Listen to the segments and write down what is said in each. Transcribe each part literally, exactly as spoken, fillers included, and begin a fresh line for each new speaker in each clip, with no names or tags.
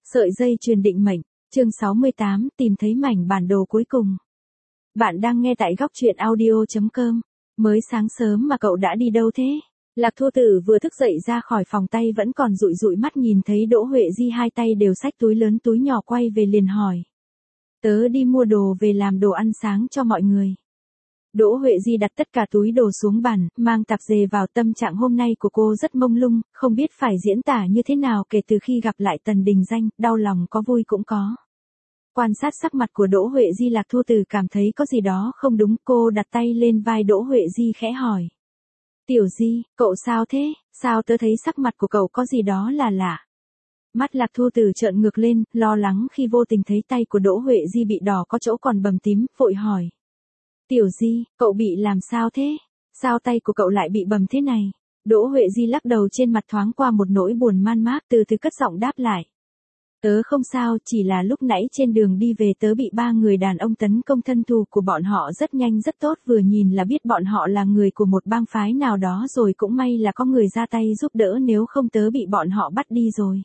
Sợi dây chuyền định mệnh, chương sáu mươi tám, tìm thấy mảnh bản đồ cuối cùng. Bạn đang nghe tại góc truyện audio chấm com. Mới sáng sớm mà cậu đã đi đâu thế? Lạc Thu Tử vừa thức dậy ra khỏi phòng, tay vẫn còn dụi dụi mắt nhìn thấy Đỗ Huệ Di hai tay đều xách túi lớn túi nhỏ quay về liền hỏi. Tớ đi mua đồ về làm đồ ăn sáng cho mọi người. Đỗ Huệ Di đặt tất cả túi đồ xuống bàn, mang tạp dề vào. Tâm trạng hôm nay của cô rất mông lung, không biết phải diễn tả như thế nào kể từ khi gặp lại Tần Đình Danh, đau lòng có vui cũng có. Quan sát sắc mặt của Đỗ Huệ Di, Lạc Thu Tử cảm thấy có gì đó không đúng, cô đặt tay lên vai Đỗ Huệ Di khẽ hỏi. Tiểu Di, cậu sao thế, sao tớ thấy sắc mặt của cậu có gì đó là lạ. Mắt Lạc Thu Tử trợn ngược lên, lo lắng khi vô tình thấy tay của Đỗ Huệ Di bị đỏ có chỗ còn bầm tím, vội hỏi. Tiểu Di, cậu bị làm sao thế? Sao tay của cậu lại bị bầm thế này? Đỗ Huệ Di lắc đầu, trên mặt thoáng qua một nỗi buồn man mác, từ từ cất giọng đáp lại. Tớ không sao, chỉ là lúc nãy trên đường đi về tớ bị ba người đàn ông tấn công, thân thù của bọn họ rất nhanh rất tốt, vừa nhìn là biết bọn họ là người của một bang phái nào đó rồi, cũng may là có người ra tay giúp đỡ, nếu không tớ bị bọn họ bắt đi rồi.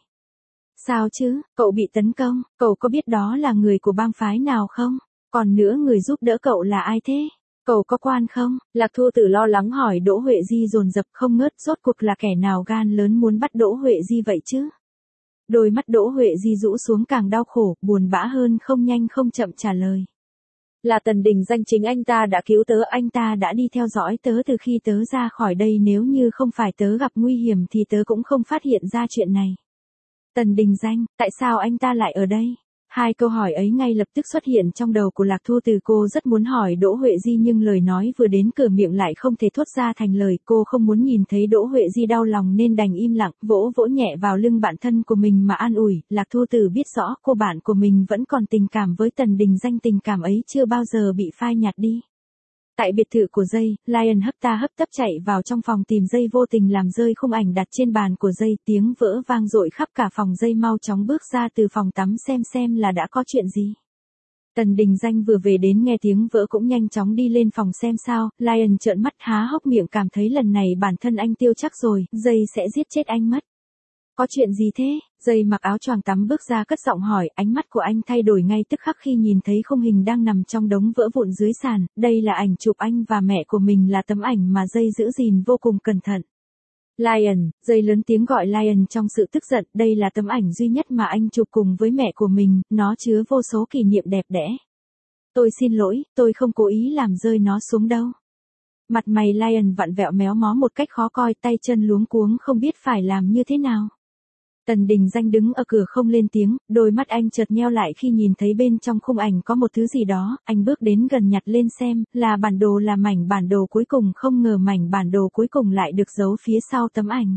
Sao chứ, cậu bị tấn công, cậu có biết đó là người của bang phái nào không? Còn nữa, người giúp đỡ cậu là ai thế? Cậu có quan không? Lạc Thu Tử lo lắng hỏi. Đỗ Huệ Di dồn dập không ngớt, rốt cuộc là kẻ nào gan lớn muốn bắt Đỗ Huệ Di vậy chứ? Đôi mắt Đỗ Huệ Di rũ xuống càng đau khổ, buồn bã hơn, không nhanh không chậm trả lời. Là Tần Đình Danh, chính anh ta đã cứu tớ, anh ta đã đi theo dõi tớ từ khi tớ ra khỏi đây, nếu như không phải tớ gặp nguy hiểm thì tớ cũng không phát hiện ra chuyện này. Tần Đình Danh, tại sao anh ta lại ở đây? Hai câu hỏi ấy ngay lập tức xuất hiện trong đầu của Lạc Thu Tử. Cô rất muốn hỏi Đỗ Huệ Di nhưng lời nói vừa đến cửa miệng lại không thể thốt ra thành lời. Cô không muốn nhìn thấy Đỗ Huệ Di đau lòng nên đành im lặng, vỗ vỗ nhẹ vào lưng bạn thân của mình mà an ủi. Lạc Thu Tử biết rõ cô bạn của mình vẫn còn tình cảm với Tần Đình Danh, tình cảm ấy chưa bao giờ bị phai nhạt đi. Tại biệt thự của Dây, Lion hấp ta hấp tấp chạy vào trong phòng tìm Dây, vô tình làm rơi khung ảnh đặt trên bàn của Dây, tiếng vỡ vang dội khắp cả phòng. Dây mau chóng bước ra từ phòng tắm xem xem là đã có chuyện gì. Tần Đình Danh vừa về đến nghe tiếng vỡ cũng nhanh chóng đi lên phòng xem sao. Lion trợn mắt há hốc miệng, cảm thấy lần này bản thân anh tiêu chắc rồi, Dây sẽ giết chết anh mất. Có chuyện gì thế? Dây mặc áo choàng tắm bước ra cất giọng hỏi, ánh mắt của anh thay đổi ngay tức khắc khi nhìn thấy khung hình đang nằm trong đống vỡ vụn dưới sàn. Đây là ảnh chụp anh và mẹ của mình, là tấm ảnh mà Dây giữ gìn vô cùng cẩn thận. Lion, Dây lớn tiếng gọi Lion trong sự tức giận, đây là tấm ảnh duy nhất mà anh chụp cùng với mẹ của mình, nó chứa vô số kỷ niệm đẹp đẽ. Tôi xin lỗi, tôi không cố ý làm rơi nó xuống đâu. Mặt mày Lion vặn vẹo méo mó một cách khó coi, tay chân luống cuống không biết phải làm như thế nào. Tần Đình Danh đứng ở cửa không lên tiếng, đôi mắt anh chợt nheo lại khi nhìn thấy bên trong khung ảnh có một thứ gì đó. Anh bước đến gần nhặt lên xem, là bản đồ, là mảnh bản đồ cuối cùng. Không ngờ mảnh bản đồ cuối cùng lại được giấu phía sau tấm ảnh.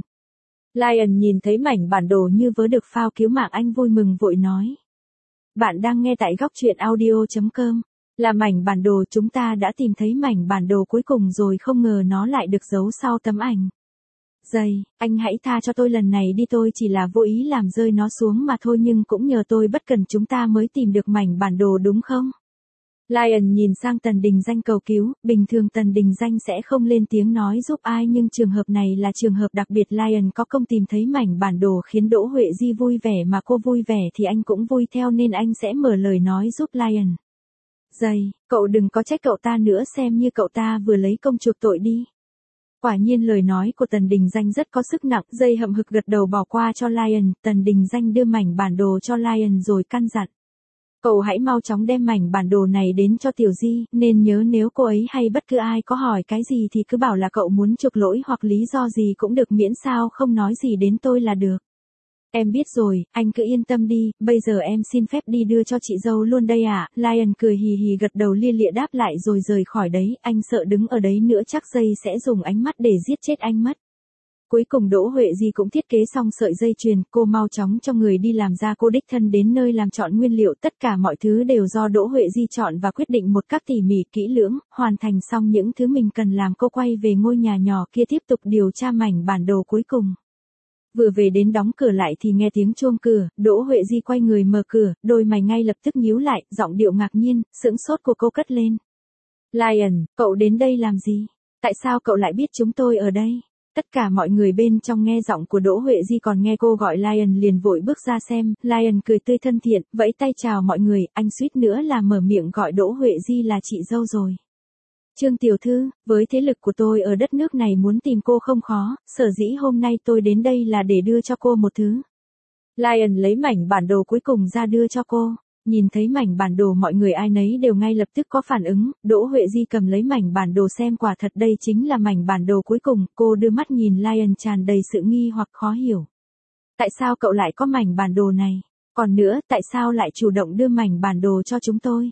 Lion nhìn thấy mảnh bản đồ như vớ được phao cứu mạng, anh vui mừng vội nói. Bạn đang nghe tại góc truyện audio chấm com. Là mảnh bản đồ, chúng ta đã tìm thấy mảnh bản đồ cuối cùng rồi, không ngờ nó lại được giấu sau tấm ảnh. Dây, anh hãy tha cho tôi lần này đi, tôi chỉ là vô ý làm rơi nó xuống mà thôi, nhưng cũng nhờ tôi bất cẩn chúng ta mới tìm được mảnh bản đồ đúng không? Lion nhìn sang Tần Đình Danh cầu cứu, bình thường Tần Đình Danh sẽ không lên tiếng nói giúp ai, nhưng trường hợp này là trường hợp đặc biệt. Lion có công tìm thấy mảnh bản đồ khiến Đỗ Huệ Di vui vẻ, mà cô vui vẻ thì anh cũng vui theo nên anh sẽ mở lời nói giúp Lion. Dây, cậu đừng có trách cậu ta nữa, xem như cậu ta vừa lấy công chuộc tội đi. Quả nhiên lời nói của Tần Đình Danh rất có sức nặng. Dây hậm hực gật đầu bỏ qua cho Lion. Tần Đình Danh đưa mảnh bản đồ cho Lion rồi căn dặn. Cậu hãy mau chóng đem mảnh bản đồ này đến cho Tiểu Di, nên nhớ nếu cô ấy hay bất cứ ai có hỏi cái gì thì cứ bảo là cậu muốn chuộc lỗi hoặc lý do gì cũng được, miễn sao không nói gì đến tôi là được. Em biết rồi, anh cứ yên tâm đi, bây giờ em xin phép đi đưa cho chị dâu luôn đây ạ. À? Lion cười hì hì gật đầu lia lịa đáp lại rồi rời khỏi đấy, anh sợ đứng ở đấy nữa chắc Dây sẽ dùng ánh mắt để giết chết anh mất. Cuối cùng Đỗ Huệ Di cũng thiết kế xong sợi dây chuyền, cô mau chóng cho người đi làm ra, cô đích thân đến nơi làm chọn nguyên liệu, tất cả mọi thứ đều do Đỗ Huệ Di chọn và quyết định một cách tỉ mỉ kỹ lưỡng. Hoàn thành xong những thứ mình cần làm, cô quay về ngôi nhà nhỏ kia tiếp tục điều tra mảnh bản đồ cuối cùng. Vừa về đến đóng cửa lại thì nghe tiếng chuông cửa, Đỗ Huệ Di quay người mở cửa, đôi mày ngay lập tức nhíu lại, giọng điệu ngạc nhiên, sững sốt của cô cất lên. Lion, cậu đến đây làm gì? Tại sao cậu lại biết chúng tôi ở đây? Tất cả mọi người bên trong nghe giọng của Đỗ Huệ Di còn nghe cô gọi Lion liền vội bước ra xem, Lion cười tươi thân thiện, vẫy tay chào mọi người, anh suýt nữa là mở miệng gọi Đỗ Huệ Di là chị dâu rồi. Trương tiểu thư, với thế lực của tôi ở đất nước này muốn tìm cô không khó, sở dĩ hôm nay tôi đến đây là để đưa cho cô một thứ. Lion lấy mảnh bản đồ cuối cùng ra đưa cho cô. Nhìn thấy mảnh bản đồ mọi người ai nấy đều ngay lập tức có phản ứng, Đỗ Huệ Di cầm lấy mảnh bản đồ xem quả thật đây chính là mảnh bản đồ cuối cùng, cô đưa mắt nhìn Lion tràn đầy sự nghi hoặc khó hiểu. Tại sao cậu lại có mảnh bản đồ này? Còn nữa, tại sao lại chủ động đưa mảnh bản đồ cho chúng tôi?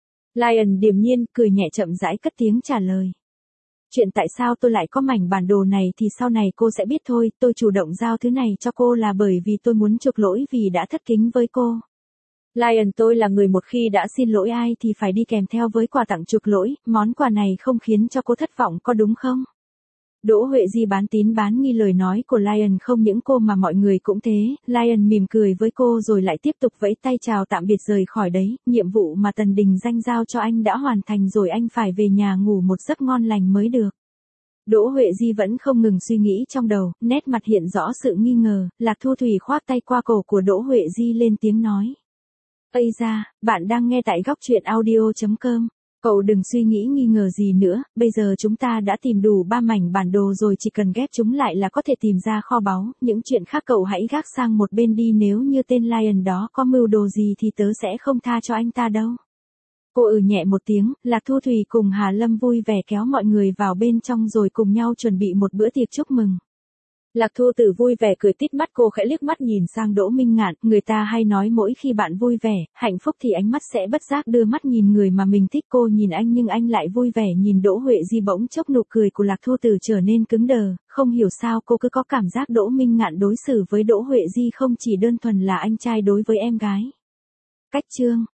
Lion điềm nhiên, cười nhẹ chậm rãi cất tiếng trả lời. Chuyện tại sao tôi lại có mảnh bản đồ này thì sau này cô sẽ biết thôi, tôi chủ động giao thứ này cho cô là bởi vì tôi muốn chuộc lỗi vì đã thất kính với cô. Lion tôi là người một khi đã xin lỗi ai thì phải đi kèm theo với quà tặng chuộc lỗi, món quà này không khiến cho cô thất vọng có đúng không? Đỗ Huệ Di bán tín bán nghi lời nói của Lion, không những cô mà mọi người cũng thế, Lion mỉm cười với cô rồi lại tiếp tục vẫy tay chào tạm biệt rời khỏi đấy, nhiệm vụ mà Tần Đình Danh giao cho anh đã hoàn thành rồi, anh phải về nhà ngủ một giấc ngon lành mới được. Đỗ Huệ Di vẫn không ngừng suy nghĩ trong đầu, nét mặt hiện rõ sự nghi ngờ, Lạc Thu Thủy khoác tay qua cổ của Đỗ Huệ Di lên tiếng nói. Ây da, bạn đang nghe tại góc truyện audio chấm com. Cậu đừng suy nghĩ nghi ngờ gì nữa, bây giờ chúng ta đã tìm đủ ba mảnh bản đồ rồi, chỉ cần ghép chúng lại là có thể tìm ra kho báu, những chuyện khác cậu hãy gác sang một bên đi, nếu như tên Lion đó có mưu đồ gì thì tớ sẽ không tha cho anh ta đâu. Cô ừ nhẹ một tiếng, Lạc Thu Thủy cùng Hà Lâm vui vẻ kéo mọi người vào bên trong rồi cùng nhau chuẩn bị một bữa tiệc chúc mừng. Lạc Thu Tử vui vẻ cười tít mắt, cô khẽ liếc mắt nhìn sang Đỗ Minh Ngạn, người ta hay nói mỗi khi bạn vui vẻ, hạnh phúc thì ánh mắt sẽ bất giác đưa mắt nhìn người mà mình thích, cô nhìn anh nhưng anh lại vui vẻ nhìn Đỗ Huệ Di, bỗng chốc nụ cười của Lạc Thu Tử trở nên cứng đờ, không hiểu sao cô cứ có cảm giác Đỗ Minh Ngạn đối xử với Đỗ Huệ Di không chỉ đơn thuần là anh trai đối với em gái. Cách chương